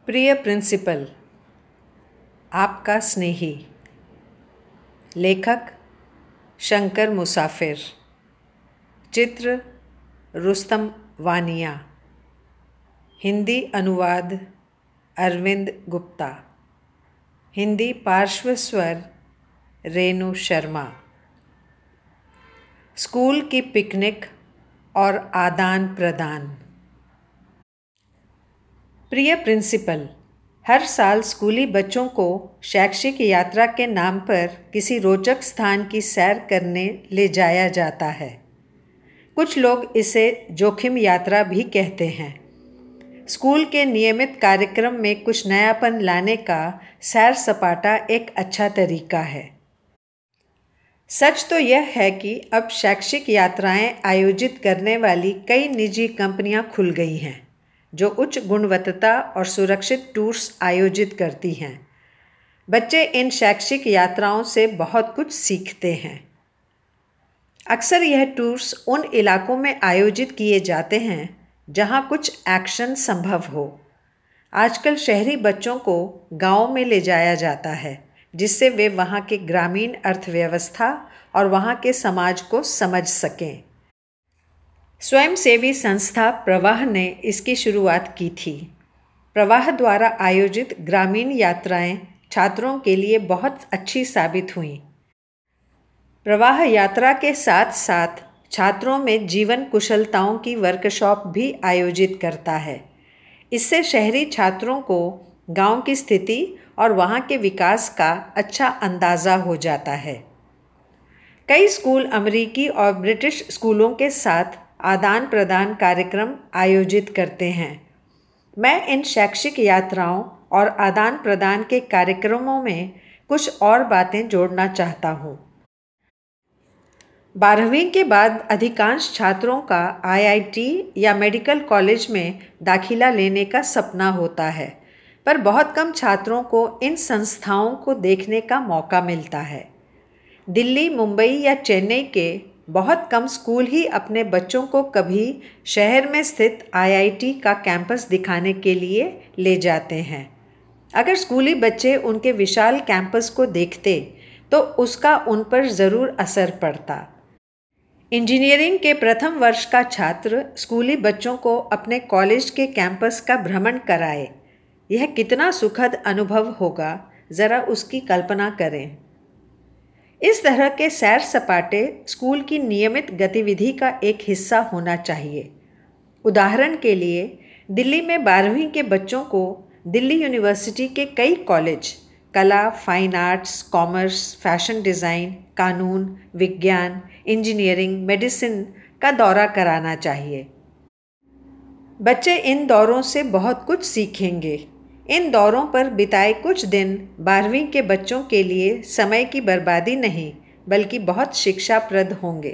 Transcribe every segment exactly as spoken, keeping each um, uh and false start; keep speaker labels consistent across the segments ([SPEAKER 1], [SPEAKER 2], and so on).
[SPEAKER 1] प्रिय प्रिंसिपल, आपका स्नेही। लेखक शंकर मुसाफिर। चित्र रुस्तम वानिया। हिंदी अनुवाद अरविंद गुप्ता। हिंदी पार्श्व स्वर रेणु शर्मा। स्कूल की पिकनिक और आदान प्रदान। प्रिय प्रिंसिपल, हर साल स्कूली बच्चों को शैक्षिक यात्रा के नाम पर किसी रोचक स्थान की सैर करने ले जाया जाता है। कुछ लोग इसे जोखिम यात्रा भी कहते हैं। स्कूल के नियमित कार्यक्रम में कुछ नयापन लाने का सैर सपाटा एक अच्छा तरीका है। सच तो यह है कि अब शैक्षिक यात्राएं आयोजित करने वाली कई निजी कंपनियां खुल गई हैं, जो उच्च गुणवत्ता और सुरक्षित टूर्स आयोजित करती हैं। बच्चे इन शैक्षिक यात्राओं से बहुत कुछ सीखते हैं। अक्सर यह टूर्स उन इलाकों में आयोजित किए जाते हैं जहां कुछ एक्शन संभव हो। आजकल शहरी बच्चों को गांव में ले जाया जाता है, जिससे वे वहां के ग्रामीण अर्थव्यवस्था और वहां के समाज को समझ सकें। स्वयंसेवी संस्था प्रवाह ने इसकी शुरुआत की थी। प्रवाह द्वारा आयोजित ग्रामीण यात्राएं छात्रों के लिए बहुत अच्छी साबित हुईं। प्रवाह यात्रा के साथ साथ छात्रों में जीवन कुशलताओं की वर्कशॉप भी आयोजित करता है। इससे शहरी छात्रों को गांव की स्थिति और वहां के विकास का अच्छा अंदाज़ा हो जाता है। कई स्कूल अमेरिकी और ब्रिटिश स्कूलों के साथ आदान प्रदान कार्यक्रम आयोजित करते हैं। मैं इन शैक्षिक यात्राओं और आदान प्रदान के कार्यक्रमों में कुछ और बातें जोड़ना चाहता हूँ। बारहवीं के बाद अधिकांश छात्रों का आई आई टी या मेडिकल कॉलेज में दाखिला लेने का सपना होता है, पर बहुत कम छात्रों को इन संस्थाओं को देखने का मौका मिलता है। दिल्ली, मुंबई या चेन्नई के बहुत कम स्कूल ही अपने बच्चों को कभी शहर में स्थित आई आई टी का कैंपस दिखाने के लिए ले जाते हैं। अगर स्कूली बच्चे उनके विशाल कैंपस को देखते तो उसका उन पर ज़रूर असर पड़ता। इंजीनियरिंग के प्रथम वर्ष का छात्र स्कूली बच्चों को अपने कॉलेज के कैंपस का भ्रमण कराए। यह कितना सुखद अनुभव होगा, ज़रा उसकी कल्पना करें। इस तरह के सैर सपाटे स्कूल की नियमित गतिविधि का एक हिस्सा होना चाहिए। उदाहरण के लिए, दिल्ली में बारहवीं के बच्चों को दिल्ली यूनिवर्सिटी के कई कॉलेज कला, fine arts, commerce, fashion design, कानून, विज्ञान, इंजीनियरिंग, मेडिसिन का दौरा कराना चाहिए। बच्चे इन दौरों से बहुत कुछ सीखेंगे। इन दौरों पर बिताए कुछ दिन बारहवीं के बच्चों के लिए समय की बर्बादी नहीं, बल्कि बहुत शिक्षाप्रद होंगे।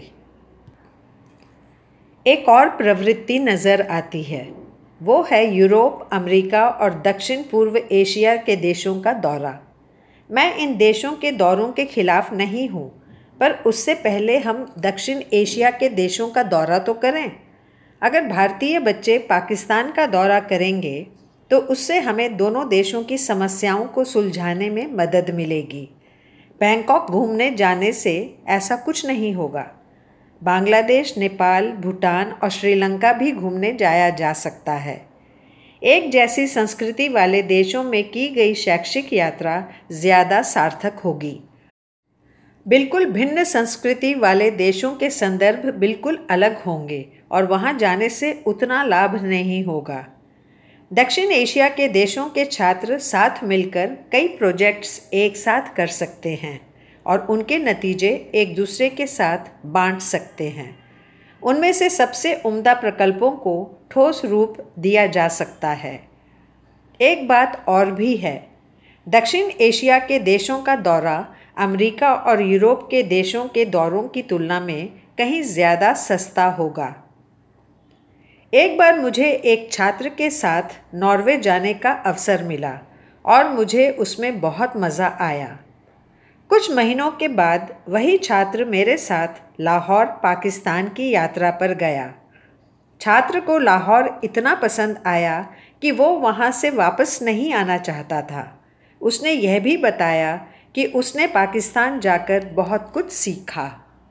[SPEAKER 1] एक और प्रवृत्ति नज़र आती है, वो है यूरोप, अमेरिका और दक्षिण पूर्व एशिया के देशों का दौरा। मैं इन देशों के दौरों के खिलाफ नहीं हूँ, पर उससे पहले हम दक्षिण एशिया के देशों का दौरा तो करें। अगर भारतीय बच्चे पाकिस्तान का दौरा करेंगे तो उससे हमें दोनों देशों की समस्याओं को सुलझाने में मदद मिलेगी। बैंकॉक घूमने जाने से ऐसा कुछ नहीं होगा। बांग्लादेश, नेपाल, भूटान और श्रीलंका भी घूमने जाया जा सकता है। एक जैसी संस्कृति वाले देशों में की गई शैक्षिक यात्रा ज़्यादा सार्थक होगी। बिल्कुल भिन्न संस्कृति वाले देशों के संदर्भ बिल्कुल अलग होंगे और वहाँ जाने से उतना लाभ नहीं होगा। दक्षिण एशिया के देशों के छात्र साथ मिलकर कई प्रोजेक्ट्स एक साथ कर सकते हैं और उनके नतीजे एक दूसरे के साथ बांट सकते हैं। उनमें से सबसे उम्दा प्रकल्पों को ठोस रूप दिया जा सकता है। एक बात और भी है, दक्षिण एशिया के देशों का दौरा अमेरिका और यूरोप के देशों के दौरों की तुलना में कहीं ज़्यादा सस्ता होगा। एक बार मुझे एक छात्र के साथ नॉर्वे जाने का अवसर मिला और मुझे उसमें बहुत मज़ा आया। कुछ महीनों के बाद वही छात्र मेरे साथ लाहौर, पाकिस्तान की यात्रा पर गया। छात्र को लाहौर इतना पसंद आया कि वो वहाँ से वापस नहीं आना चाहता था। उसने यह भी बताया कि उसने पाकिस्तान जाकर बहुत कुछ सीखा।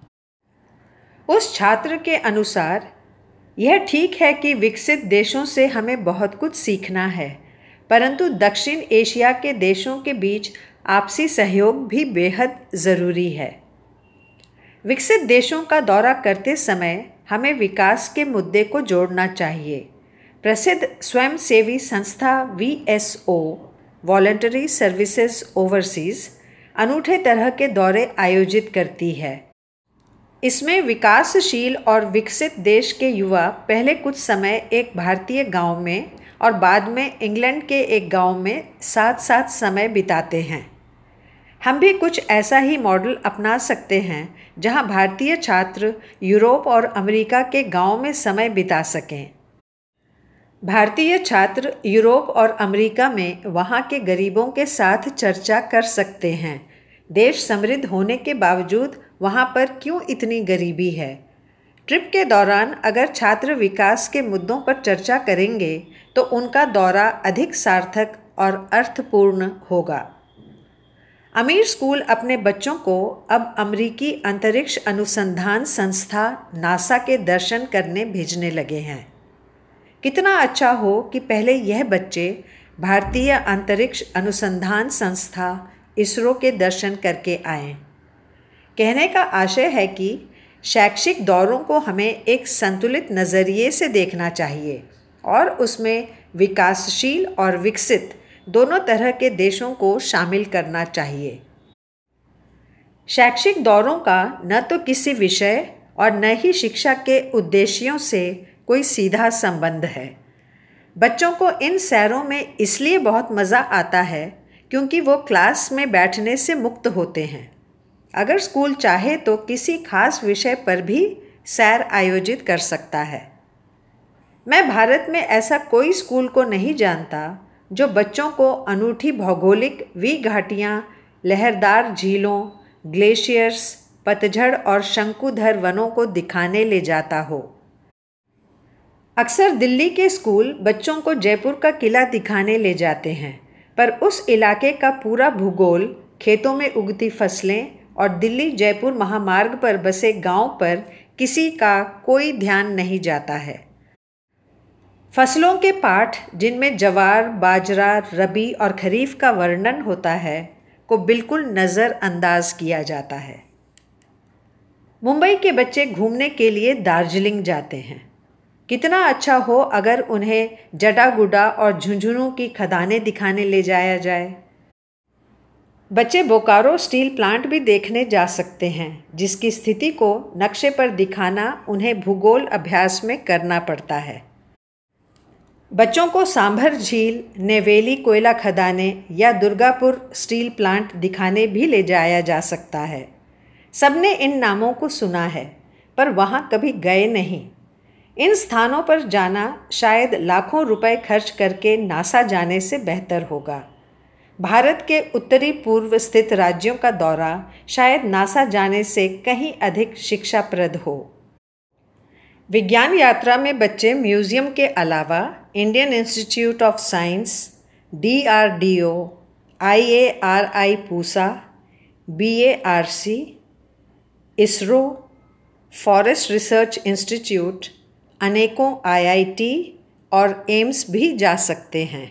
[SPEAKER 1] उस छात्र के अनुसार यह ठीक है कि विकसित देशों से हमें बहुत कुछ सीखना है, परंतु दक्षिण एशिया के देशों के बीच आपसी सहयोग भी बेहद ज़रूरी है। विकसित देशों का दौरा करते समय हमें विकास के मुद्दे को जोड़ना चाहिए। प्रसिद्ध स्वयंसेवी संस्था V S O voluntary services overseas अनूठे तरह के दौरे आयोजित करती है। इसमें विकासशील और विकसित देश के युवा पहले कुछ समय एक भारतीय गांव में और बाद में इंग्लैंड के एक गांव में साथ साथ समय बिताते हैं। हम भी कुछ ऐसा ही मॉडल अपना सकते हैं जहां भारतीय छात्र यूरोप और अमेरिका के गांव में समय बिता सकें। भारतीय छात्र यूरोप और अमेरिका में वहां के गरीबों के साथ चर्चा कर सकते हैं। देश समृद्ध होने के बावजूद वहां पर क्यों इतनी गरीबी है। ट्रिप के दौरान अगर छात्र विकास के मुद्दों पर चर्चा करेंगे तो उनका दौरा अधिक सार्थक और अर्थपूर्ण होगा। अमीर स्कूल अपने बच्चों को अब अमेरिकी अंतरिक्ष अनुसंधान संस्था नासा के दर्शन करने भेजने लगे हैं। कितना अच्छा हो कि पहले यह बच्चे भारतीय अंतरिक्ष अनुसंधान संस्था इसरो के दर्शन करके आएं। कहने का आशय है कि शैक्षिक दौरों को हमें एक संतुलित नज़रिए से देखना चाहिए और उसमें विकासशील और विकसित दोनों तरह के देशों को शामिल करना चाहिए। शैक्षिक दौरों का न तो किसी विषय और न ही शिक्षा के उद्देश्यों से कोई सीधा संबंध है। बच्चों को इन सैरों में इसलिए बहुत मज़ा आता है क्योंकि वो क्लास में बैठने से मुक्त होते हैं। अगर स्कूल चाहे तो किसी खास विषय पर भी सैर आयोजित कर सकता है। मैं भारत में ऐसा कोई स्कूल को नहीं जानता जो बच्चों को अनूठी भौगोलिक वी घाटियाँ, लहरदार झीलों, ग्लेशियर्स, पतझड़ और शंकुधर वनों को दिखाने ले जाता हो। अक्सर दिल्ली के स्कूल बच्चों को जयपुर का किला दिखाने ले जाते हैं, पर उस इलाके का पूरा भूगोल, खेतों में उगती फसलें और दिल्ली जयपुर महामार्ग पर बसे गांव पर किसी का कोई ध्यान नहीं जाता है। फसलों के पाठ जिनमें जवार, बाजरा, रबी और खरीफ का वर्णन होता है को बिल्कुल नज़रअंदाज किया जाता है। मुंबई के बच्चे घूमने के लिए दार्जिलिंग जाते हैं। कितना अच्छा हो अगर उन्हें जडागुडा और झुंझुनू की खदानें दिखाने ले जाया जाए। बच्चे बोकारो स्टील प्लांट भी देखने जा सकते हैं, जिसकी स्थिति को नक्शे पर दिखाना उन्हें भूगोल अभ्यास में करना पड़ता है। बच्चों को सांभर झील, नेवेली कोयला खदानें या दुर्गापुर स्टील प्लांट दिखाने भी ले जाया जा सकता है। सबने इन नामों को सुना है, पर वहाँ कभी गए नहीं। इन स्थानों पर जाना शायद लाखों रुपए खर्च करके नासा जाने से बेहतर होगा। भारत के उत्तरी पूर्व स्थित राज्यों का दौरा शायद नासा जाने से कहीं अधिक शिक्षाप्रद हो। विज्ञान यात्रा में बच्चे म्यूज़ियम के अलावा Indian Institute of Science, D R D O, I A R I Pusa, B A R C, ISRO, Forest Research Institute, अनेकों आई आई टी और एम्स भी जा सकते हैं।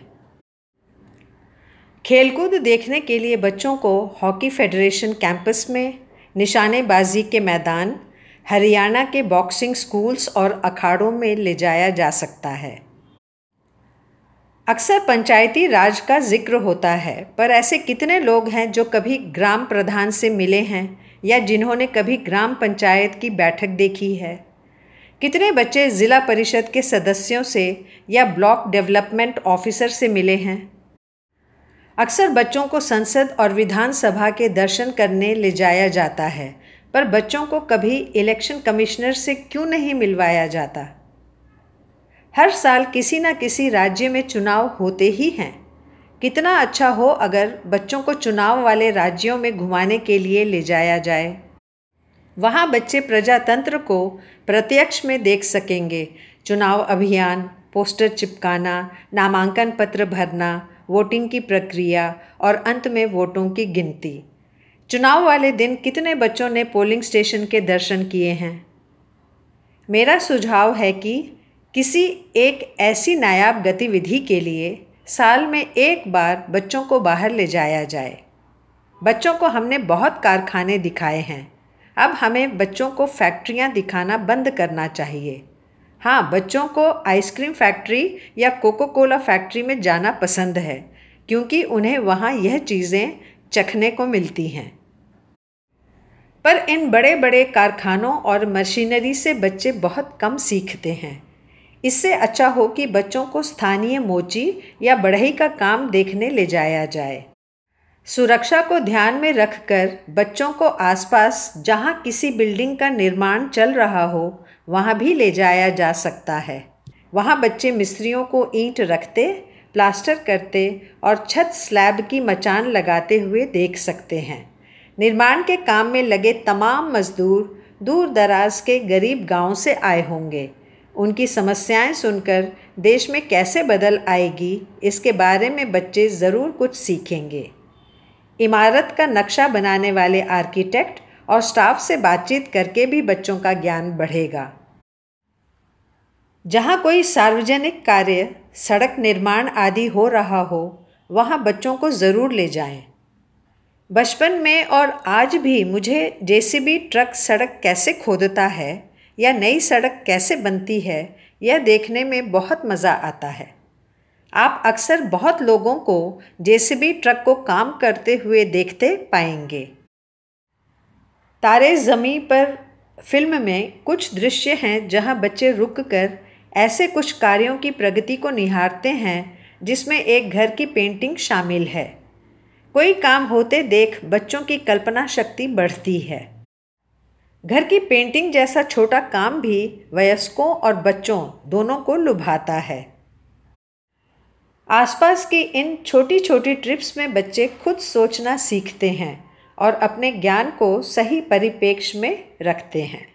[SPEAKER 1] खेलकूद देखने के लिए बच्चों को हॉकी फेडरेशन कैंपस में, निशानेबाजी के मैदान, हरियाणा के बॉक्सिंग स्कूल्स और अखाड़ों में ले जाया जा सकता है। अक्सर पंचायती राज का जिक्र होता है, पर ऐसे कितने लोग हैं जो कभी ग्राम प्रधान से मिले हैं या जिन्होंने कभी ग्राम पंचायत की बैठक देखी है। कितने बच्चे ज़िला परिषद के सदस्यों से या ब्लॉक डेवलपमेंट ऑफिसर से मिले हैं। अक्सर बच्चों को संसद और विधानसभा के दर्शन करने ले जाया जाता है, पर बच्चों को कभी इलेक्शन कमिश्नर से क्यों नहीं मिलवाया जाता। हर साल किसी न किसी राज्य में चुनाव होते ही हैं। कितना अच्छा हो अगर बच्चों को चुनाव वाले राज्यों में घुमाने के लिए ले जाया जाए। वहाँ बच्चे प्रजातंत्र को प्रत्यक्ष में देख सकेंगे। चुनाव अभियान, पोस्टर चिपकाना, नामांकन पत्र भरना, वोटिंग की प्रक्रिया और अंत में वोटों की गिनती। चुनाव वाले दिन कितने बच्चों ने पोलिंग स्टेशन के दर्शन किए हैं? मेरा सुझाव है कि किसी एक ऐसी नायाब गतिविधि के लिए साल में एक बार बच्चों को बाहर ले जाया जाए। बच्चों को हमने बहुत कारखाने दिखाए हैं, अब हमें बच्चों को फैक्ट्रियां दिखाना बंद करना चाहिए। हाँ, बच्चों को आइसक्रीम फैक्ट्री या कोको कोला फैक्ट्री में जाना पसंद है क्योंकि उन्हें वहाँ यह चीज़ें चखने को मिलती हैं। पर इन बड़े बड़े कारखानों और मशीनरी से बच्चे बहुत कम सीखते हैं। इससे अच्छा हो कि बच्चों को स्थानीय मोची या बढ़ई का काम देखने ले जाया जाए। सुरक्षा को ध्यान में रखकर बच्चों को आसपास जहाँ किसी बिल्डिंग का निर्माण चल रहा हो वहाँ भी ले जाया जा सकता है। वहाँ बच्चे मिस्त्रियों को ईंट रखते, प्लास्टर करते और छत स्लैब की मचान लगाते हुए देख सकते हैं। निर्माण के काम में लगे तमाम मजदूर दूर दराज के गरीब गांव से आए होंगे। उनकी समस्याएं सुनकर देश में कैसे बदल आएगी, इसके बारे में बच्चे ज़रूर कुछ सीखेंगे। इमारत का नक्शा बनाने वाले आर्किटेक्ट और स्टाफ से बातचीत करके भी बच्चों का ज्ञान बढ़ेगा। जहाँ कोई सार्वजनिक कार्य, सड़क निर्माण आदि हो रहा हो, वहाँ बच्चों को ज़रूर ले जाएं। बचपन में और आज भी मुझे जेसीबी ट्रक सड़क कैसे खोदता है या नई सड़क कैसे बनती है, यह देखने में बहुत मज़ा आता है। आप अक्सर बहुत लोगों को जेसीबी ट्रक को काम करते हुए देखते पाएंगे। तारे ज़मीं पर फिल्म में कुछ दृश्य हैं जहां बच्चे रुककर ऐसे कुछ कार्यों की प्रगति को निहारते हैं जिसमें एक घर की पेंटिंग शामिल है। कोई काम होते देख बच्चों की कल्पना शक्ति बढ़ती है। घर की पेंटिंग जैसा छोटा काम भी वयस्कों और बच्चों दोनों को लुभाता है। आसपास की इन छोटी छोटी ट्रिप्स में बच्चे खुद सोचना सीखते हैं और अपने ज्ञान को सही परिप्रेक्ष्य में रखते हैं।